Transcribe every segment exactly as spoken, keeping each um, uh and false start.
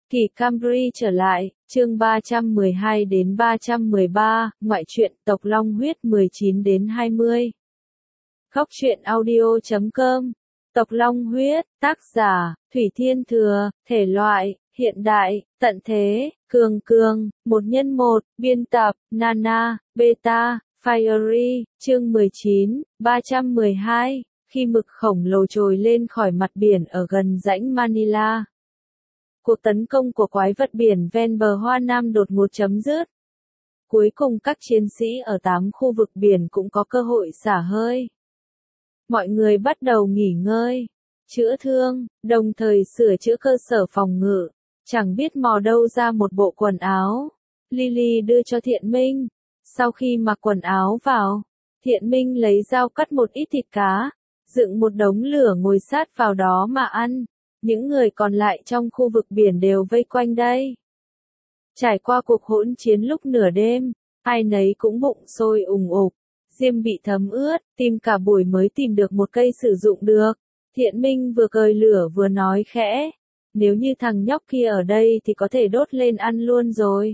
Kỳ Camry trở lại, chương ba trăm mười hai đến ba trăm mười ba, ngoại truyện Tộc Long Huyết mười chín đến hai mươi. Góc truyện audio chấm com. Tộc Long Huyết, tác giả, Thủy Thiên Thừa, thể loại, hiện đại, tận thế, cường cường, một nhân một, biên tập, Nana, Beta, Fiery, chương mười chín, ba trăm mười hai, khi mực khổng lồ trồi lên khỏi mặt biển ở gần rãnh Manila. Cuộc tấn công của quái vật biển ven bờ Hoa Nam đột ngột chấm dứt. Cuối cùng các chiến sĩ ở tám khu vực biển cũng có cơ hội xả hơi. Mọi người bắt đầu nghỉ ngơi, chữa thương, đồng thời sửa chữa cơ sở phòng ngự. Chẳng biết mò đâu ra một bộ quần áo. Lily đưa cho Thiện Minh. Sau khi mặc quần áo vào, Thiện Minh lấy dao cắt một ít thịt cá, dựng một đống lửa ngồi sát vào đó mà ăn. Những người còn lại trong khu vực biển đều vây quanh đây. Trải qua cuộc hỗn chiến lúc nửa đêm, ai nấy cũng bụng sôi ùng ục, diêm bị thấm ướt, tìm cả buổi mới tìm được một cây sử dụng được. Thiện Minh vừa cởi lửa vừa nói khẽ, nếu như thằng nhóc kia ở đây thì có thể đốt lên ăn luôn rồi.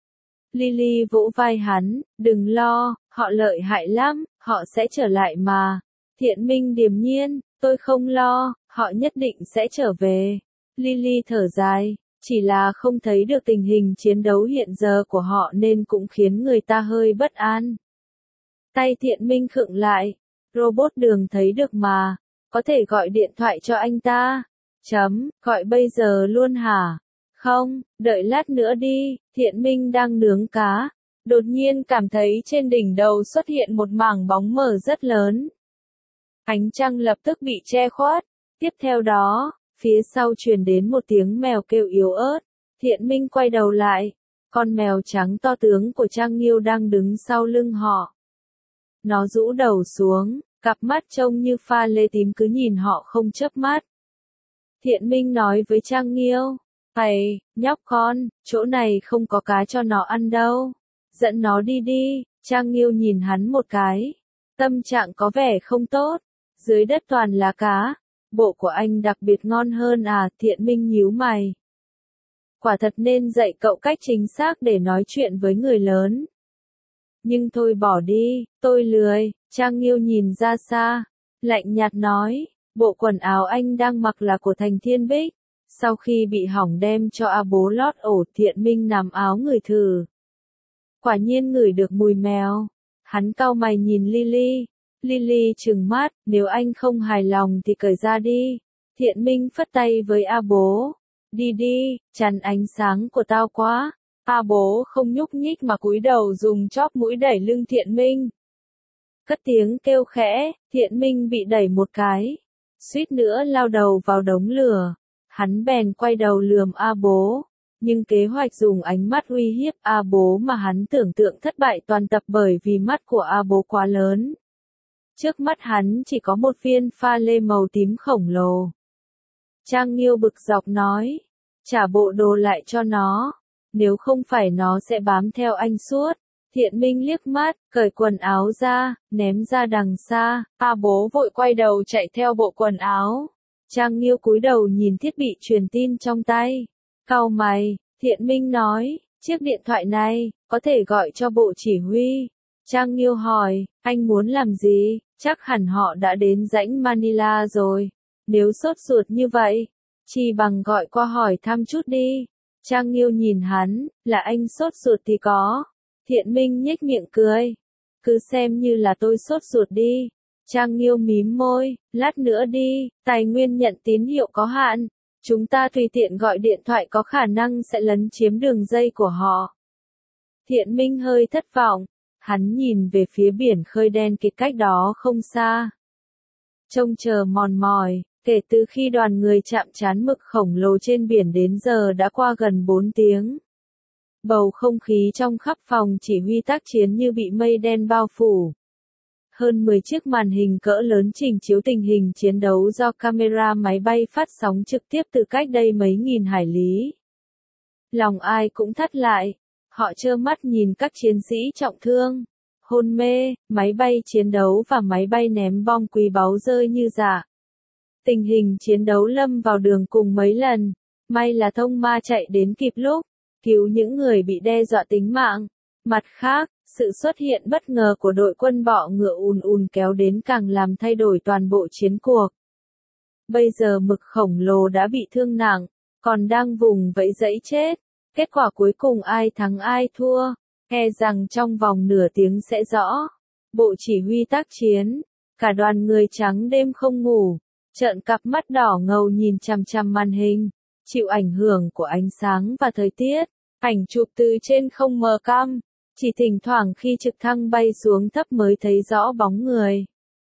Lily vỗ vai hắn, đừng lo, họ lợi hại lắm, họ sẽ trở lại mà. Thiện Minh điềm nhiên, tôi không lo, họ nhất định sẽ trở về. Lily thở dài, chỉ là không thấy được tình hình chiến đấu hiện giờ của họ nên cũng khiến người ta hơi bất an. Tay Thiện Minh khựng lại, robot đường thấy được mà, có thể gọi điện thoại cho anh ta. Chấm, gọi bây giờ luôn hả? Không, đợi lát nữa đi. Thiện Minh đang nướng cá, đột nhiên cảm thấy trên đỉnh đầu xuất hiện một mảng bóng mờ rất lớn. Ánh trăng lập tức bị che khuất. Tiếp theo đó, phía sau truyền đến một tiếng mèo kêu yếu ớt. Thiện Minh quay đầu lại, con mèo trắng to tướng của Trang Nghiêu đang đứng sau lưng họ. Nó rũ đầu xuống, cặp mắt trông như pha lê tím cứ nhìn họ không chớp mắt. Thiện Minh nói với Trang Nghiêu, "Ầy, nhóc con, chỗ này không có cá cho nó ăn đâu. Dẫn nó đi đi." Trang Nghiêu nhìn hắn một cái. Tâm trạng có vẻ không tốt. Dưới đất toàn là cá. Bộ của anh đặc biệt ngon hơn à? Thiện Minh nhíu mày. Quả thật nên dạy cậu cách chính xác để nói chuyện với người lớn. Nhưng thôi bỏ đi, tôi lười. Trang Nghiêu nhìn ra xa, lạnh nhạt nói, bộ quần áo anh đang mặc là của Thành Thiên Bích. Sau khi bị hỏng đem cho A Bố lót ổ. Thiện Minh nằm áo ngửi thử. Quả nhiên ngửi được mùi mèo. Hắn cau mày nhìn Lily. Lily trừng mắt, nếu anh không hài lòng thì cởi ra đi. Thiện Minh phất tay với A Bố. Đi đi, chắn ánh sáng của tao quá. A Bố không nhúc nhích mà cúi đầu dùng chóp mũi đẩy lưng Thiện Minh. Cất tiếng kêu khẽ, Thiện Minh bị đẩy một cái. Suýt nữa lao đầu vào đống lửa. Hắn bèn quay đầu lườm A Bố. Nhưng kế hoạch dùng ánh mắt uy hiếp A Bố mà hắn tưởng tượng thất bại toàn tập bởi vì mắt của A Bố quá lớn. Trước mắt hắn chỉ có một viên pha lê màu tím khổng lồ. Trang Nghiêu bực dọc nói, trả bộ đồ lại cho nó, nếu không phải nó sẽ bám theo anh suốt. Thiện Minh liếc mắt, cởi quần áo ra, ném ra đằng xa. A Bố vội quay đầu chạy theo bộ quần áo. Trang Nghiêu cúi đầu nhìn thiết bị truyền tin trong tay. Cau mày, Thiện Minh nói, chiếc điện thoại này, có thể gọi cho bộ chỉ huy. Trang Nghiêu hỏi, anh muốn làm gì? Chắc hẳn họ đã đến rãnh Manila rồi. Nếu sốt ruột như vậy, chỉ bằng gọi qua hỏi thăm chút đi. Trang Nghiêu nhìn hắn, là anh sốt ruột thì có. Thiện Minh nhếch miệng cười. Cứ xem như là tôi sốt ruột đi. Trang Nghiêu mím môi, lát nữa đi, tài nguyên nhận tín hiệu có hạn. Chúng ta tùy tiện gọi điện thoại có khả năng sẽ lấn chiếm đường dây của họ. Thiện Minh hơi thất vọng. Hắn nhìn về phía biển khơi đen kịt cách đó không xa. Trông chờ mòn mỏi, kể từ khi đoàn người chạm trán mực khổng lồ trên biển đến giờ đã qua gần bốn tiếng. Bầu không khí trong khắp phòng chỉ huy tác chiến như bị mây đen bao phủ. Hơn mười chiếc màn hình cỡ lớn trình chiếu tình hình chiến đấu do camera máy bay phát sóng trực tiếp từ cách đây mấy nghìn hải lý. Lòng ai cũng thắt lại. Họ trơ mắt nhìn các chiến sĩ trọng thương, hôn mê, máy bay chiến đấu và máy bay ném bom quý báu rơi như rả. Tình hình chiến đấu lâm vào đường cùng mấy lần. May là thông ma chạy đến kịp lúc, cứu những người bị đe dọa tính mạng. Mặt khác, sự xuất hiện bất ngờ của đội quân bọ ngựa ùn ùn kéo đến càng làm thay đổi toàn bộ chiến cuộc. Bây giờ mực khổng lồ đã bị thương nặng, còn đang vùng vẫy dẫy chết. Kết quả cuối cùng ai thắng ai thua, e rằng trong vòng nửa tiếng sẽ rõ. Bộ chỉ huy tác chiến, cả đoàn người trắng đêm không ngủ, trợn cặp mắt đỏ ngầu nhìn chằm chằm màn hình, chịu ảnh hưởng của ánh sáng và thời tiết. Ảnh chụp từ trên không mờ cam, chỉ thỉnh thoảng khi trực thăng bay xuống thấp mới thấy rõ bóng người.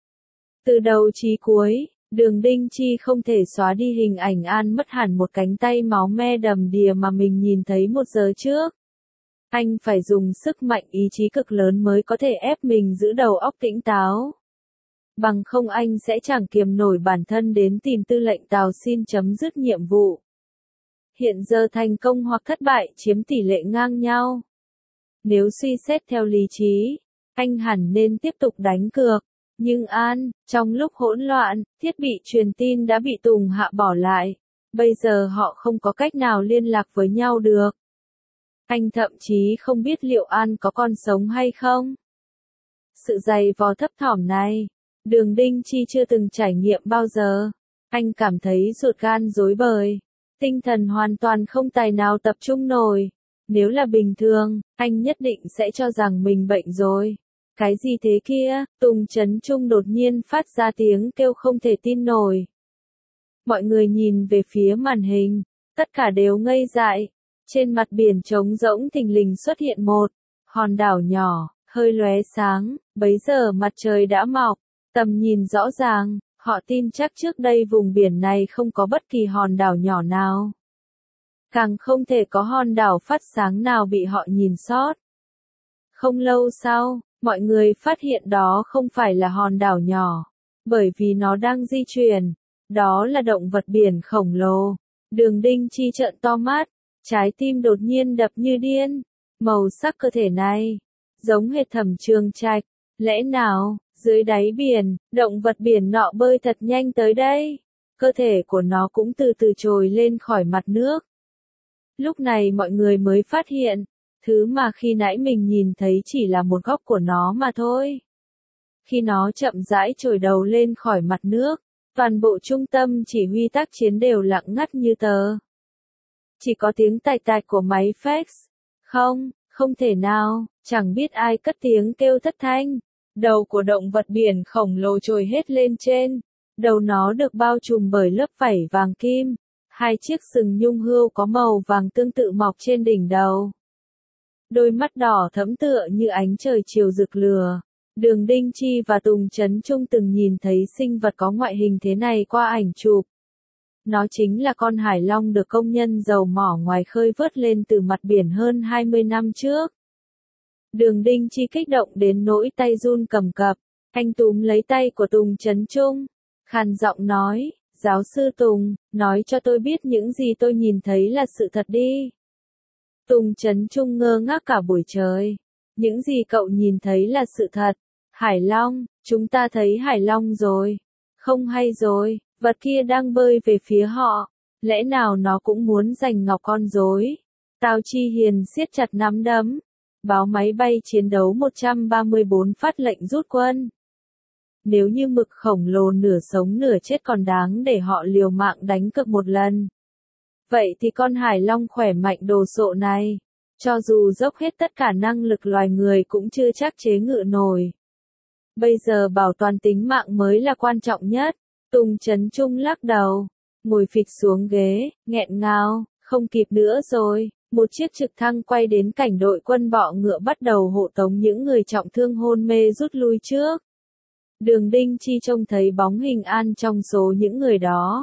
Từ đầu chí cuối, Đường Đinh Chi không thể xóa đi hình ảnh An mất hẳn một cánh tay máu me đầm đìa mà mình nhìn thấy một giờ trước. Anh phải dùng sức mạnh ý chí cực lớn mới có thể ép mình giữ đầu óc tỉnh táo. Bằng không anh sẽ chẳng kiềm nổi bản thân đến tìm tư lệnh Tào xin chấm dứt nhiệm vụ. Hiện giờ thành công hoặc thất bại chiếm tỷ lệ ngang nhau. Nếu suy xét theo lý trí, anh hẳn nên tiếp tục đánh cược. Nhưng An, trong lúc hỗn loạn, thiết bị truyền tin đã bị Tùng Hạ bỏ lại. Bây giờ họ không có cách nào liên lạc với nhau được. Anh thậm chí không biết liệu An có còn sống hay không. Sự dày vò thấp thỏm này, Đường Đinh Chi chưa từng trải nghiệm bao giờ. Anh cảm thấy ruột gan rối bời. Tinh thần hoàn toàn không tài nào tập trung nổi. Nếu là bình thường, anh nhất định sẽ cho rằng mình bệnh rồi. Cái gì thế kia? Tùng Chấn Trung đột nhiên phát ra tiếng kêu không thể tin nổi. Mọi người nhìn về phía màn hình, tất cả đều ngây dại. Trên mặt biển trống rỗng thình lình xuất hiện một hòn đảo nhỏ, hơi lóe sáng, bấy giờ mặt trời đã mọc, tầm nhìn rõ ràng, họ tin chắc trước đây vùng biển này không có bất kỳ hòn đảo nhỏ nào. Càng không thể có hòn đảo phát sáng nào bị họ nhìn sót. Không lâu sau, mọi người phát hiện đó không phải là hòn đảo nhỏ, bởi vì nó đang di chuyển. Đó là động vật biển khổng lồ. Đường Đinh Chi trợn to mắt, trái tim đột nhiên đập như điên. Màu sắc cơ thể này, giống hệt Thẩm Trường Trạch. Lẽ nào, dưới đáy biển, động vật biển nọ bơi thật nhanh tới đây? Cơ thể của nó cũng từ từ trồi lên khỏi mặt nước. Lúc này mọi người mới phát hiện, thứ mà khi nãy mình nhìn thấy chỉ là một góc của nó mà thôi. Khi nó chậm rãi trồi đầu lên khỏi mặt nước, toàn bộ trung tâm chỉ huy tác chiến đều lặng ngắt như tờ. Chỉ có tiếng tạch tạch của máy fax. Không, không thể nào, chẳng biết ai cất tiếng kêu thất thanh. Đầu của động vật biển khổng lồ trồi hết lên trên. Đầu nó được bao trùm bởi lớp vảy vàng kim. Hai chiếc sừng nhung hươu có màu vàng tương tự mọc trên đỉnh đầu. Đôi mắt đỏ thẫm tựa như ánh trời chiều rực lửa. Đường Đinh Chi và Tùng Chấn Trung từng nhìn thấy sinh vật có ngoại hình thế này qua ảnh chụp. Nó chính là con hải long được công nhân dầu mỏ ngoài khơi vớt lên từ mặt biển hơn hai mươi năm trước. Đường Đinh Chi kích động đến nỗi tay run cầm cập. Anh túm lấy tay của Tùng Chấn Trung, khàn giọng nói, giáo sư Tùng, nói cho tôi biết những gì tôi nhìn thấy là sự thật đi. Tùng Chấn Trung ngơ ngác cả buổi trời. Những gì cậu nhìn thấy là sự thật. Hải long, chúng ta thấy hải long rồi. Không hay rồi, vật kia đang bơi về phía họ. Lẽ nào nó cũng muốn giành ngọc con rối? Tào Chi Hiền siết chặt nắm đấm. Báo máy bay chiến đấu một trăm ba mươi bốn phát lệnh rút quân. Nếu như mực khổng lồ nửa sống nửa chết còn đáng để họ liều mạng đánh cược một lần. Vậy thì con hải long khỏe mạnh đồ sộ này, cho dù dốc hết tất cả năng lực loài người cũng chưa chắc chế ngự nổi. Bây giờ bảo toàn tính mạng mới là quan trọng nhất. Tùng Chấn Trung lắc đầu, ngồi phịch xuống ghế, nghẹn ngào, không kịp nữa rồi. Một chiếc trực thăng quay đến cảnh đội quân bọ ngựa bắt đầu hộ tống những người trọng thương hôn mê rút lui trước. Đường Đinh Chi trông thấy bóng hình An trong số những người đó.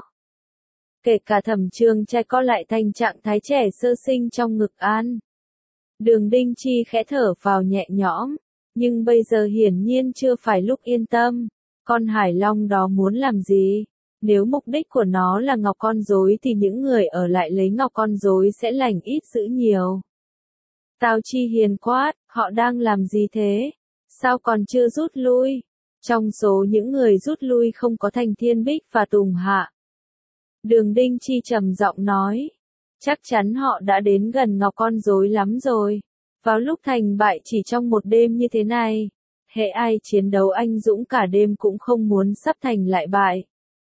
Kể cả Thẩm Trường Trạch co lại thành trạng thái trẻ sơ sinh trong ngực An. Đường Đinh Chi khẽ thở vào nhẹ nhõm, nhưng bây giờ hiển nhiên chưa phải lúc yên tâm. Con hải long đó muốn làm gì? Nếu mục đích của nó là ngọc con rối thì những người ở lại lấy ngọc con rối sẽ lành ít dữ nhiều. Tào Chi Hiền quát, họ đang làm gì thế? Sao còn chưa rút lui? Trong số những người rút lui không có Thành Thiên Bích và Tùng Hạ. Đường Đinh Chi trầm giọng nói, Chắc chắn họ đã đến gần ngọc con rối lắm rồi. Vào lúc thành bại chỉ trong một đêm như thế này, hễ ai chiến đấu anh dũng cả đêm cũng không muốn sắp thành lại bại.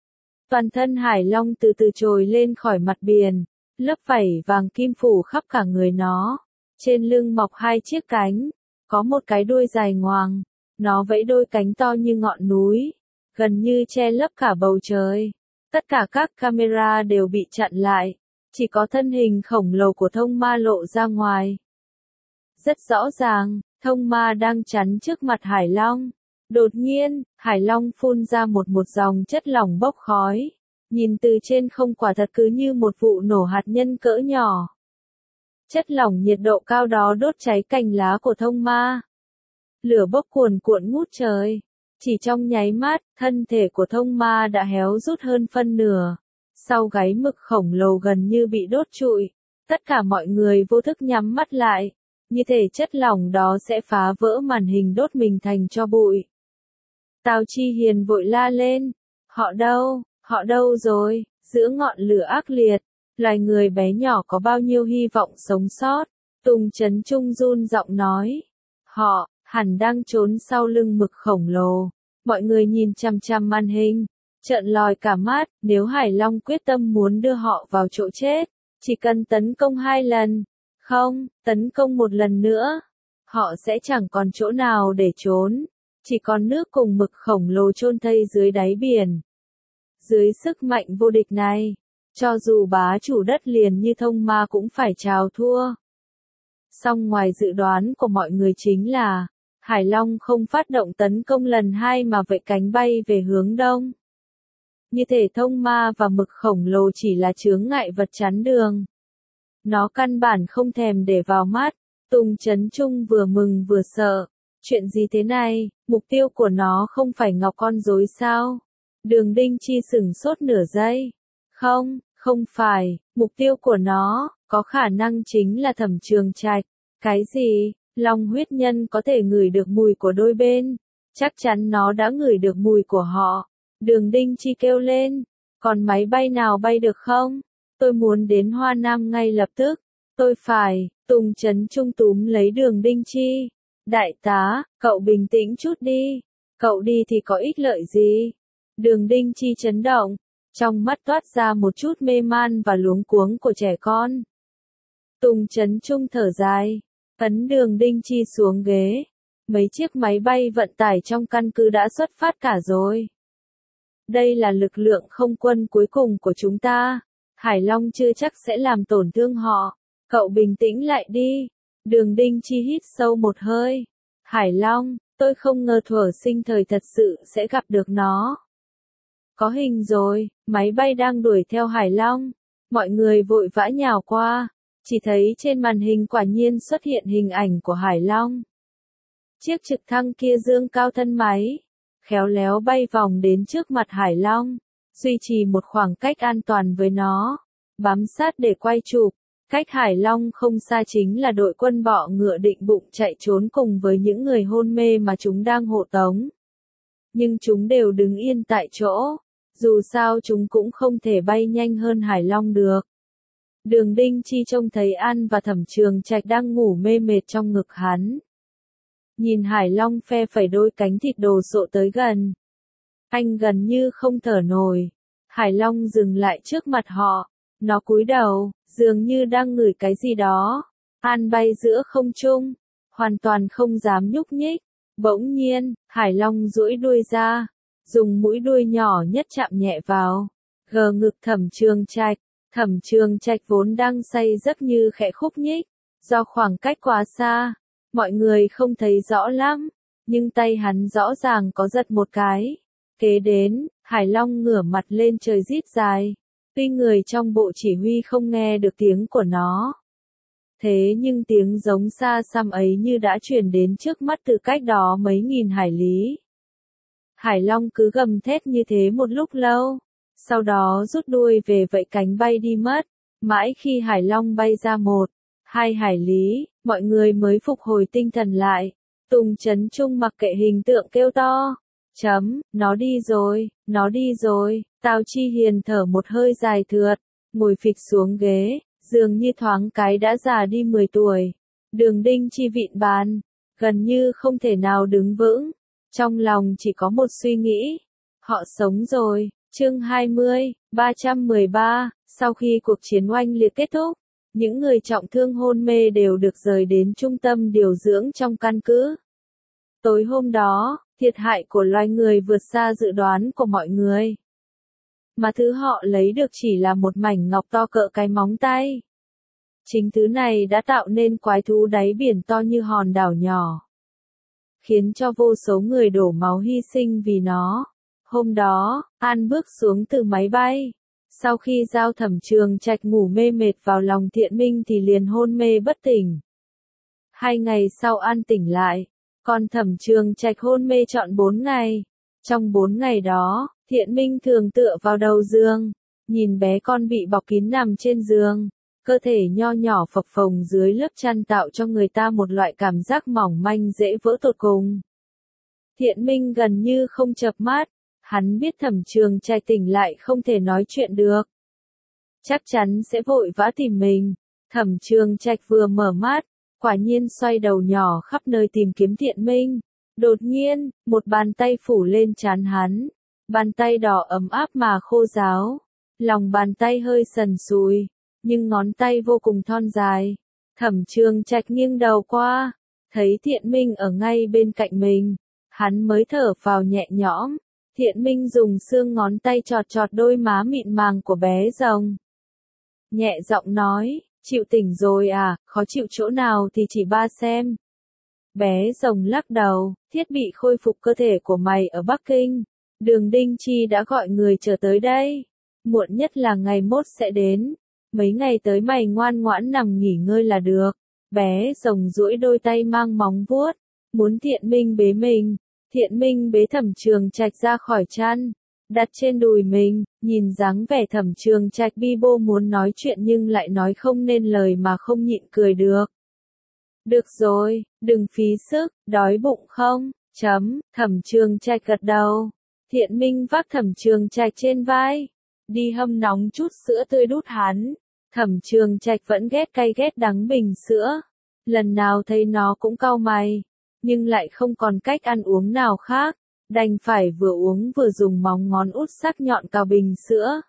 Toàn thân Hải Long từ từ trồi lên khỏi mặt biển, lớp vảy vàng kim phủ khắp cả người nó. Trên lưng mọc hai chiếc cánh, có một cái đuôi dài ngoằng, nó vẫy đôi cánh to như ngọn núi, gần như che lấp cả bầu trời. Tất cả các camera đều bị chặn lại, chỉ có thân hình khổng lồ của thông ma lộ ra ngoài. Rất rõ ràng, thông ma đang chắn trước mặt Hải Long. Đột nhiên, Hải Long phun ra một một dòng chất lỏng bốc khói. Nhìn từ trên không quả thật cứ như một vụ nổ hạt nhân cỡ nhỏ. Chất lỏng nhiệt độ cao đó đốt cháy cành lá của thông ma. Lửa bốc cuồn cuộn ngút trời. Chỉ trong nháy mắt, thân thể của thông ma đã héo rút hơn phân nửa. Sau gáy mực khổng lồ gần như bị đốt trụi. Tất cả mọi người vô thức nhắm mắt lại. Như thể chất lỏng đó sẽ phá vỡ màn hình đốt mình thành tro bụi. Tào Chi Hiền vội la lên. Họ đâu? Họ đâu rồi? Giữa ngọn lửa ác liệt, loài người bé nhỏ có bao nhiêu hy vọng sống sót? Tùng Chấn Trung run giọng nói. Họ, hẳn đang trốn sau lưng mực khổng lồ. Mọi người nhìn chằm chằm màn hình, trợn lòi cả mắt. Nếu Hải Long quyết tâm muốn đưa họ vào chỗ chết, chỉ cần tấn công hai lần. Không, tấn công một lần nữa. Họ sẽ chẳng còn chỗ nào để trốn. Chỉ còn nước cùng mực khổng lồ chôn thây dưới đáy biển. Dưới sức mạnh vô địch này, cho dù bá chủ đất liền như thông ma cũng phải chào thua. Song ngoài dự đoán của mọi người chính là, Hải Long không phát động tấn công lần hai mà vẫy cánh bay về hướng đông. Như thể thông ma và mực khổng lồ chỉ là chướng ngại vật chắn đường. Nó căn bản không thèm để vào mắt. Tùng Chấn Trung vừa mừng vừa sợ. Chuyện gì thế này, mục tiêu của nó không phải ngọc con rối sao? Đường Đinh Chi sửng sốt nửa giây. Không, không phải, mục tiêu của nó, có khả năng chính là Thẩm Trường Trạch. Cái gì? Long huyết nhân có thể ngửi được mùi của đôi bên. Chắc chắn nó đã ngửi được mùi của họ. Đường Đinh Chi kêu lên. Còn máy bay nào bay được không? Tôi muốn đến Hoa Nam ngay lập tức. Tôi phải, Tùng Chấn Trung túm lấy Đường Đinh Chi. Đại tá, cậu bình tĩnh chút đi. Cậu đi thì có ích lợi gì? Đường Đinh Chi chấn động. Trong mắt toát ra một chút mê man và luống cuống của trẻ con. Tùng Chấn Trung thở dài. Ấn Đường Đinh Chi xuống ghế. Mấy chiếc máy bay vận tải trong căn cứ đã xuất phát cả rồi. Đây là lực lượng không quân cuối cùng của chúng ta. Hải Long chưa chắc sẽ làm tổn thương họ. Cậu bình tĩnh lại đi. Đường Đinh Chi hít sâu một hơi. Hải Long, tôi không ngờ thuở sinh thời thật sự sẽ gặp được nó. Có hình rồi, máy bay đang đuổi theo Hải Long. Mọi người vội vã nhào qua. Chỉ thấy trên màn hình quả nhiên xuất hiện hình ảnh của Hải Long. Chiếc trực thăng kia dương cao thân máy, khéo léo bay vòng đến trước mặt Hải Long, duy trì một khoảng cách an toàn với nó, bám sát để quay chụp. Cách Hải Long không xa chính là đội quân bọ ngựa định bụng chạy trốn cùng với những người hôn mê mà chúng đang hộ tống. Nhưng chúng đều đứng yên tại chỗ, dù sao chúng cũng không thể bay nhanh hơn Hải Long được. Đường Đinh Chi trông thấy An và Thẩm Trường Trạch đang ngủ mê mệt trong ngực hắn. Nhìn Hải Long phe phẩy đôi cánh thịt đồ sộ tới gần. Anh gần như không thở nổi. Hải Long dừng lại trước mặt họ. Nó cúi đầu, dường như đang ngửi cái gì đó. An bay giữa không trung, hoàn toàn không dám nhúc nhích. Bỗng nhiên, Hải Long duỗi đuôi ra, dùng mũi đuôi nhỏ nhất chạm nhẹ vào gờ ngực Thẩm Trường Trạch. Thẩm Trường Trạch vốn đang say giấc như khẽ khúc nhích, do khoảng cách quá xa, mọi người không thấy rõ lắm, nhưng tay hắn rõ ràng có giật một cái. Kế đến, Hải Long ngửa mặt lên trời rít dài. Tuy người trong bộ chỉ huy không nghe được tiếng của nó, thế nhưng tiếng giống xa xăm ấy như đã truyền đến trước mắt từ cách đó mấy nghìn hải lý. Hải Long cứ gầm thét như thế một lúc lâu, sau đó rút đuôi về vẫy cánh bay đi mất. Mãi khi Hải Long bay ra một, hai hải lý, mọi người mới phục hồi tinh thần lại. Tùng Chấn Trung mặc kệ hình tượng kêu to. Chấm, nó đi rồi, nó đi rồi. Tào Chi Hiền thở một hơi dài thượt, ngồi phịch xuống ghế, dường như thoáng cái đã già đi mười tuổi. Đường Đinh Chi vịn bàn, gần như không thể nào đứng vững, trong lòng chỉ có một suy nghĩ, họ sống rồi. Chương hai mươi, ba trăm mười ba, sau khi cuộc chiến oanh liệt kết thúc, những người trọng thương hôn mê đều được rời đến trung tâm điều dưỡng trong căn cứ. Tối hôm đó, thiệt hại của loài người vượt xa dự đoán của mọi người. Mà thứ họ lấy được chỉ là một mảnh ngọc to cỡ cái móng tay. Chính thứ này đã tạo nên quái thú đáy biển to như hòn đảo nhỏ, khiến cho vô số người đổ máu hy sinh vì nó. Hôm đó, An bước xuống từ máy bay. Sau khi giao Thẩm Trường Trạch ngủ mê mệt vào lòng Thiện Minh thì liền hôn mê bất tỉnh. Hai ngày sau An tỉnh lại, còn Thẩm Trường Trạch hôn mê trọn bốn ngày. Trong bốn ngày đó, Thiện Minh thường tựa vào đầu giường, nhìn bé con bị bọc kín nằm trên giường, cơ thể nho nhỏ phập phồng dưới lớp chăn tạo cho người ta một loại cảm giác mỏng manh dễ vỡ tột cùng. Thiện Minh gần như không chợp mắt. Hắn biết Thẩm Trường Trạch tỉnh lại không thể nói chuyện được, chắc chắn sẽ vội vã tìm mình. Thẩm Trường Trạch vừa mở mắt, quả nhiên xoay đầu nhỏ khắp nơi tìm kiếm Thiện Minh. Đột nhiên, một bàn tay phủ lên trán hắn, bàn tay đỏ ấm áp mà khô ráo, lòng bàn tay hơi sần sùi, nhưng ngón tay vô cùng thon dài. Thẩm Trường Trạch nghiêng đầu qua, thấy Thiện Minh ở ngay bên cạnh mình, hắn mới thở phào nhẹ nhõm. Thiện Minh dùng xương ngón tay chọt chọt đôi má mịn màng của bé rồng. Nhẹ giọng nói, chịu tỉnh rồi à, khó chịu chỗ nào thì chỉ ba xem. Bé rồng lắc đầu, thiết bị khôi phục cơ thể của mày ở Bắc Kinh. Đường Đinh Chi đã gọi người chờ tới đây. Muộn nhất là ngày mốt sẽ đến. Mấy ngày tới mày ngoan ngoãn nằm nghỉ ngơi là được. Bé rồng duỗi đôi tay mang móng vuốt, muốn Thiện Minh bế mình. Thiện Minh bế Thẩm Trường Trạch ra khỏi chăn, đặt trên đùi mình, nhìn dáng vẻ Thẩm Trường Trạch bi bô muốn nói chuyện nhưng lại nói không nên lời mà không nhịn cười được. Được rồi, đừng phí sức, đói bụng không? Chấm, Thẩm Trường Trạch gật đầu. Thiện Minh vác Thẩm Trường Trạch trên vai, đi hâm nóng chút sữa tươi đút hắn. Thẩm Trường Trạch vẫn ghét cay ghét đắng bình sữa, lần nào thấy nó cũng cau mày. Nhưng lại không còn cách ăn uống nào khác, đành phải vừa uống vừa dùng móng ngón út sắc nhọn cào bình sữa.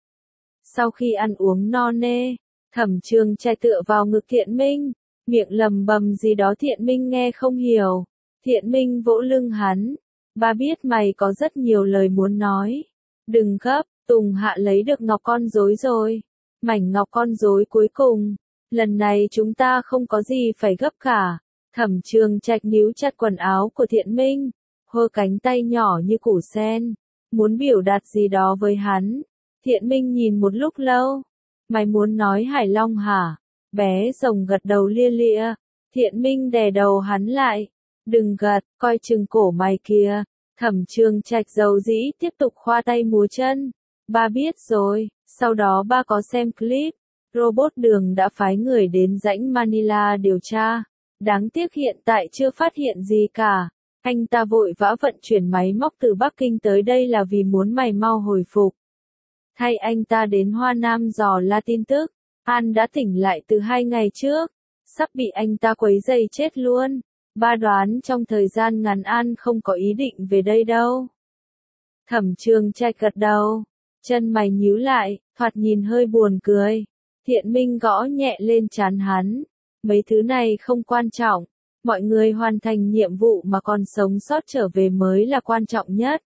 Sau khi ăn uống no nê, Thẩm Trường Trạch tựa vào ngực Thiện Minh, miệng lầm bầm gì đó Thiện Minh nghe không hiểu. Thiện Minh vỗ lưng hắn, ba biết mày có rất nhiều lời muốn nói. Đừng gấp, Tùng Hạ lấy được ngọc con rối rồi. Mảnh ngọc con rối cuối cùng, lần này chúng ta không có gì phải gấp cả. Thẩm Trường Trạch níu chặt quần áo của Thiện Minh, hơ cánh tay nhỏ như củ sen, muốn biểu đạt gì đó với hắn. Thiện Minh nhìn một lúc lâu, mày muốn nói Hải Long hả? Bé rồng gật đầu lia lịa. Thiện Minh đè đầu hắn lại, đừng gật, coi chừng cổ mày kìa. Thẩm Trường Trạch dầu dĩ tiếp tục khoa tay múa chân. Ba biết rồi, sau đó ba có xem clip, robot đường đã phái người đến rãnh Manila điều tra. Đáng tiếc hiện tại chưa phát hiện gì cả. Anh ta vội vã vận chuyển máy móc từ Bắc Kinh tới đây là vì muốn mày mau hồi phục. Thay anh ta đến Hoa Nam dò la tin tức. An đã tỉnh lại từ hai ngày trước, sắp bị anh ta quấy rầy chết luôn. Ba đoán trong thời gian ngắn An không có ý định về đây đâu. Thẩm Trường Trạch gật đầu, chân mày nhíu lại, thoạt nhìn hơi buồn cười. Thiện Minh gõ nhẹ lên trán hắn. Mấy thứ này không quan trọng, mọi người hoàn thành nhiệm vụ mà còn sống sót trở về mới là quan trọng nhất.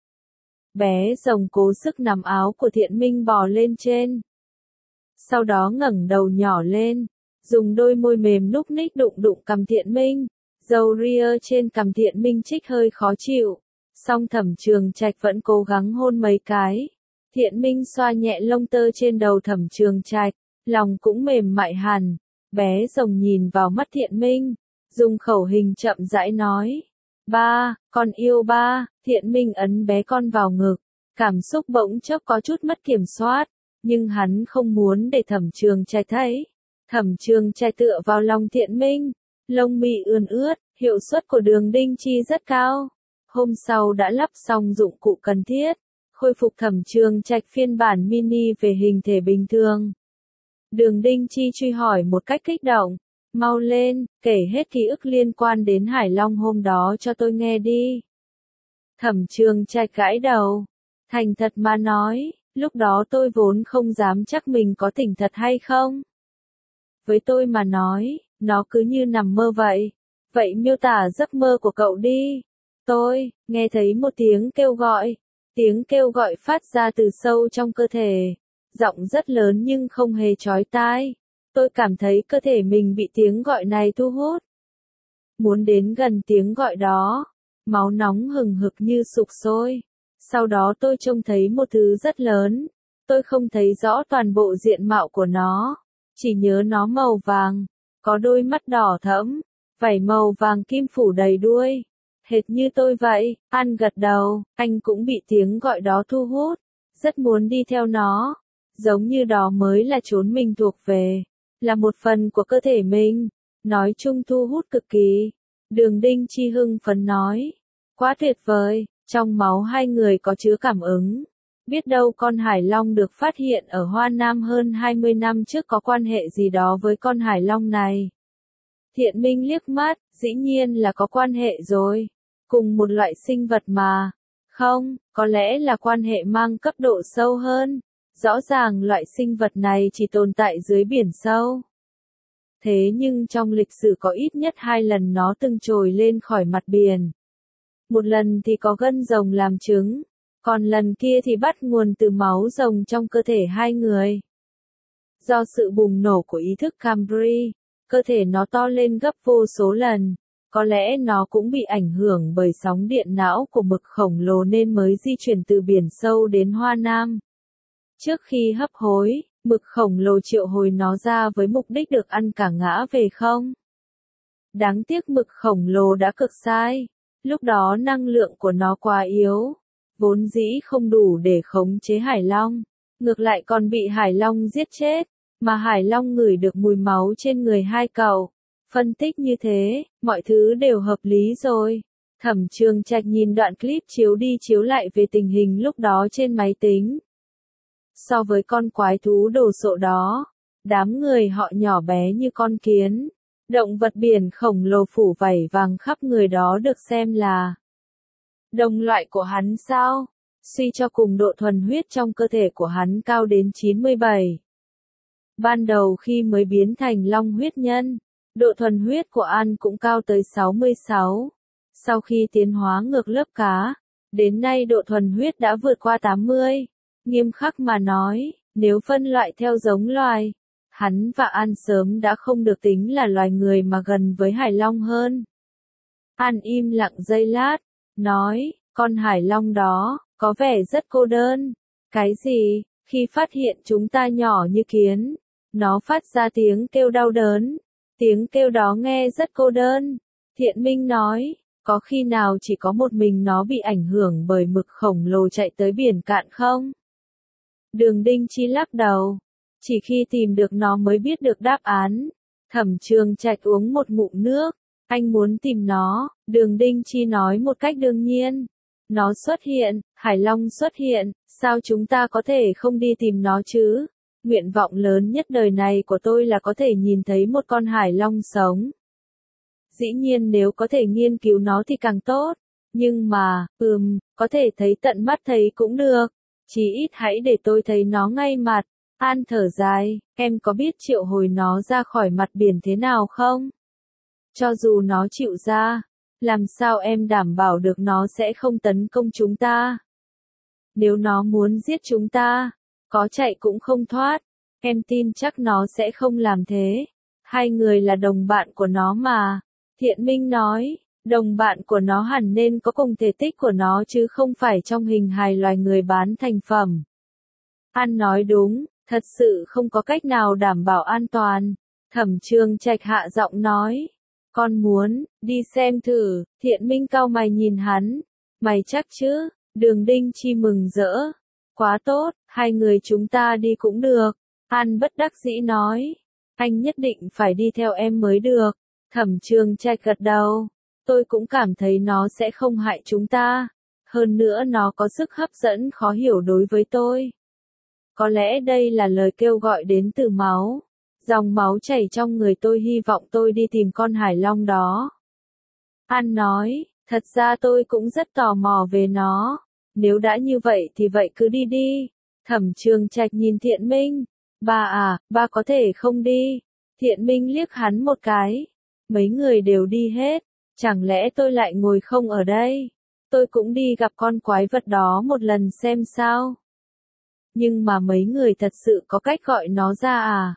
Bé rồng cố sức nắm áo của Thiện Minh bò lên trên. Sau đó ngẩng đầu nhỏ lên, dùng đôi môi mềm núc ních đụng đụng cằm Thiện Minh. Dầu ria trên cằm Thiện Minh chích hơi khó chịu, song Thẩm Trường Trạch vẫn cố gắng hôn mấy cái. Thiện Minh xoa nhẹ lông tơ trên đầu Thẩm Trường Trạch, lòng cũng mềm mại hẳn. Bé rồng nhìn vào mắt Thiện Minh, dùng khẩu hình chậm rãi nói. Ba, con yêu ba. Thiện Minh ấn bé con vào ngực, cảm xúc bỗng chốc có chút mất kiểm soát, nhưng hắn không muốn để Thẩm Trường Trạch thấy. Thẩm Trường Trạch tựa vào lòng Thiện Minh, lông mi ươn ướt, hiệu suất của Đường Đinh Chi rất cao. Hôm sau đã lắp xong dụng cụ cần thiết, khôi phục Thẩm Trường Trạch phiên bản mini về hình thể bình thường. Đường Đinh Chi truy hỏi một cách kích động. Mau lên, kể hết ký ức liên quan đến Hải Long hôm đó cho tôi nghe đi. Thẩm Trường Trạch gãi đầu. Thành thật mà nói, lúc đó tôi vốn không dám chắc mình có tỉnh thật hay không. Với tôi mà nói, nó cứ như nằm mơ vậy. Vậy miêu tả giấc mơ của cậu đi. Tôi, nghe thấy một tiếng kêu gọi. Tiếng kêu gọi phát ra từ sâu trong cơ thể. Giọng rất lớn nhưng không hề chói tai. Tôi cảm thấy cơ thể mình bị tiếng gọi này thu hút. Muốn đến gần tiếng gọi đó. Máu nóng hừng hực như sục sôi. Sau đó tôi trông thấy một thứ rất lớn. Tôi không thấy rõ toàn bộ diện mạo của nó. Chỉ nhớ nó màu vàng. Có đôi mắt đỏ thẫm. Vảy màu vàng kim phủ đầy đuôi. Hệt như tôi vậy. An gật đầu. Anh cũng bị tiếng gọi đó thu hút. Rất muốn đi theo nó. Giống như đó mới là chốn mình thuộc về. Là một phần của cơ thể mình. Nói chung thu hút cực kỳ. Đường Đinh Chi hưng phấn nói. Quá tuyệt vời. Trong máu hai người có chứa cảm ứng. Biết đâu con hải long được phát hiện ở Hoa Nam hơn hai mươi năm trước có quan hệ gì đó với con hải long này. Thiện Minh liếc mắt, dĩ nhiên là có quan hệ rồi. Cùng một loại sinh vật mà. Không, có lẽ là quan hệ mang cấp độ sâu hơn. Rõ ràng loại sinh vật này chỉ tồn tại dưới biển sâu. Thế nhưng trong lịch sử có ít nhất hai lần nó từng trồi lên khỏi mặt biển. Một lần thì có gân rồng làm chứng, còn lần kia thì bắt nguồn từ máu rồng trong cơ thể hai người. Do sự bùng nổ của ý thức Cambry, cơ thể nó to lên gấp vô số lần. Có lẽ nó cũng bị ảnh hưởng bởi sóng điện não của mực khổng lồ nên mới di chuyển từ biển sâu đến Hoa Nam. Trước khi hấp hối, mực khổng lồ triệu hồi nó ra với mục đích được ăn cả ngã về không. Đáng tiếc mực khổng lồ đã cực sai. Lúc đó năng lượng của nó quá yếu, vốn dĩ không đủ để khống chế hải long, ngược lại còn bị hải long giết chết, mà hải long ngửi được mùi máu trên người hai cậu. Phân tích như thế, mọi thứ đều hợp lý rồi. Thẩm Trường Trạch nhìn đoạn clip chiếu đi chiếu lại về tình hình lúc đó trên máy tính. So với con quái thú đồ sộ đó, đám người họ nhỏ bé như con kiến. Động vật biển khổng lồ phủ vảy vàng khắp người đó được xem là đồng loại của hắn sao? Suy cho cùng độ thuần huyết trong cơ thể của hắn cao đến chín mươi bảy. Ban đầu khi mới biến thành long huyết nhân, độ thuần huyết của An cũng cao tới sáu mươi sáu. Sau khi tiến hóa ngược lớp cá, đến nay độ thuần huyết đã vượt qua tám mươi. Nghiêm khắc mà nói, nếu phân loại theo giống loài, hắn và An sớm đã không được tính là loài người mà gần với hải long hơn. An im lặng giây lát, nói, con hải long đó, có vẻ rất cô đơn. Cái gì? Khi phát hiện chúng ta nhỏ như kiến, nó phát ra tiếng kêu đau đớn. Tiếng kêu đó nghe rất cô đơn. Thiện Minh nói, có khi nào chỉ có một mình nó bị ảnh hưởng bởi mực khổng lồ chạy tới biển cạn không? Đường Đinh Chi lắc đầu. Chỉ khi tìm được nó mới biết được đáp án. Thẩm Trường Trạch uống một ngụm nước. Anh muốn tìm nó, Đường Đinh Chi nói một cách đương nhiên. Nó xuất hiện, hải long xuất hiện, sao chúng ta có thể không đi tìm nó chứ? Nguyện vọng lớn nhất đời này của tôi là có thể nhìn thấy một con hải long sống. Dĩ nhiên nếu có thể nghiên cứu nó thì càng tốt. Nhưng mà, ừm, có thể thấy tận mắt thấy cũng được. Chỉ ít hãy để tôi thấy nó ngay mặt. An thở dài, em có biết triệu hồi nó ra khỏi mặt biển thế nào không? Cho dù nó chịu ra, làm sao em đảm bảo được nó sẽ không tấn công chúng ta? Nếu nó muốn giết chúng ta, có chạy cũng không thoát. Em tin chắc nó sẽ không làm thế. Hai người là đồng bạn của nó mà. Thiện Minh nói, đồng bạn của nó hẳn nên có cùng thể tích của nó chứ không phải trong hình hài loài người bán thành phẩm. An nói đúng, thật sự không có cách nào đảm bảo an toàn. Thẩm Trường Trạch hạ giọng nói, con muốn, đi xem thử. Thiện Minh cau mày nhìn hắn, mày chắc chứ? Đường Đinh Chi mừng rỡ, quá tốt, hai người chúng ta đi cũng được. An bất đắc dĩ nói, anh nhất định phải đi theo em mới được. Thẩm Trường Trạch gật đầu, tôi cũng cảm thấy nó sẽ không hại chúng ta. Hơn nữa nó có sức hấp dẫn khó hiểu đối với tôi. Có lẽ đây là lời kêu gọi đến từ máu. Dòng máu chảy trong người tôi, hy vọng tôi đi tìm con hải long đó. An nói, thật ra tôi cũng rất tò mò về nó. Nếu đã như vậy thì vậy cứ đi đi. Thẩm Trường Trạch nhìn Thiện Minh. Ba à, ba có thể không đi. Thiện Minh liếc hắn một cái. Mấy người đều đi hết. Chẳng lẽ tôi lại ngồi không ở đây? Tôi cũng đi gặp con quái vật đó một lần xem sao. Nhưng mà mấy người thật sự có cách gọi nó ra à?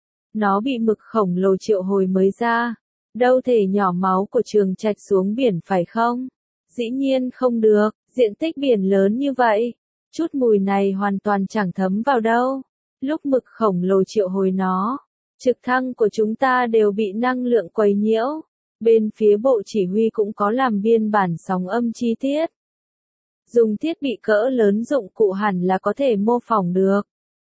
Nó bị mực khổng lồ triệu hồi mới ra. Đâu thể nhỏ máu của Trường Trạch xuống biển phải không? Dĩ nhiên không được, diện tích biển lớn như vậy. Chút mùi này hoàn toàn chẳng thấm vào đâu. Lúc mực khổng lồ triệu hồi nó, trực thăng của chúng ta đều bị năng lượng quấy nhiễu. Bên phía bộ chỉ huy cũng có làm biên bản sóng âm chi tiết. Dùng thiết bị cỡ lớn dụng cụ hẳn là có thể mô phỏng được.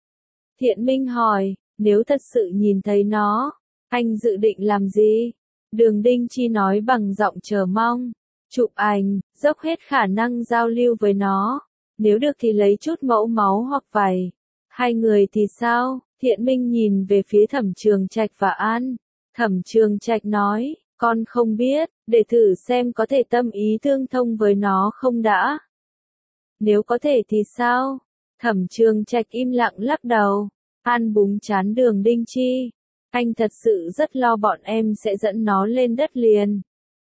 Thiện Minh hỏi, nếu thật sự nhìn thấy nó, anh dự định làm gì? Đường Đinh Chi nói bằng giọng chờ mong. Chụp ảnh, dốc hết khả năng giao lưu với nó. Nếu được thì lấy chút mẫu máu hoặc vảy. Hai người thì sao? Thiện Minh nhìn về phía Thẩm Trường Trạch và An. Thẩm Trường Trạch nói, con không biết, để thử xem có thể tâm ý tương thông với nó không đã. Nếu có thể thì sao? Thẩm Trường Trạch im lặng lắc đầu. An búng trán Đường Đinh Chi. Anh thật sự rất lo bọn em sẽ dẫn nó lên đất liền.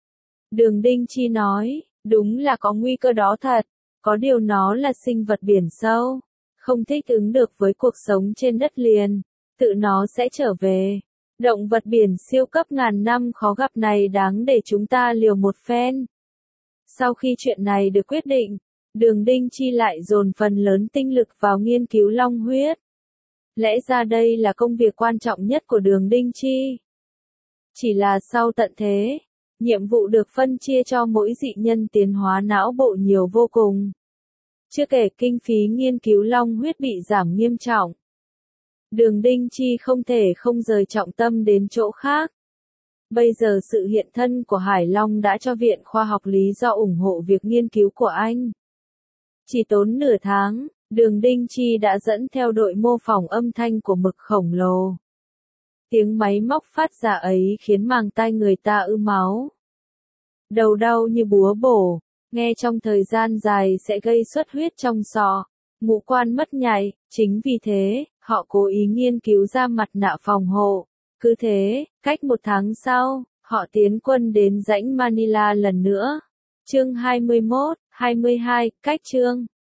Đường Đinh Chi nói, đúng là có nguy cơ đó thật. Có điều nó là sinh vật biển sâu. Không thích ứng được với cuộc sống trên đất liền. Tự nó sẽ trở về. Động vật biển siêu cấp ngàn năm khó gặp này đáng để chúng ta liều một phen. Sau khi chuyện này được quyết định, Đường Đinh Chi lại dồn phần lớn tinh lực vào nghiên cứu long huyết. Lẽ ra đây là công việc quan trọng nhất của Đường Đinh Chi. Chỉ là sau tận thế, nhiệm vụ được phân chia cho mỗi dị nhân tiến hóa não bộ nhiều vô cùng. Chưa kể kinh phí nghiên cứu long huyết bị giảm nghiêm trọng. Đường Đinh Chi không thể không rời trọng tâm đến chỗ khác. Bây giờ sự hiện thân của Hải Long đã cho Viện Khoa học lý do ủng hộ việc nghiên cứu của anh. Chỉ tốn nửa tháng, Đường Đinh Chi đã dẫn theo đội mô phỏng âm thanh của mực khổng lồ. Tiếng máy móc phát ra ấy khiến màng tai người ta ứ máu. Đầu đau như búa bổ, nghe trong thời gian dài sẽ gây xuất huyết trong sọ, ngũ quan mất nhạy, chính vì thế, họ cố ý nghiên cứu ra mặt nạ phòng hộ. Cứ thế, cách một tháng sau, họ tiến quân đến rãnh Manila lần nữa. Chương hai mươi mốt, hai mươi hai, cách chương.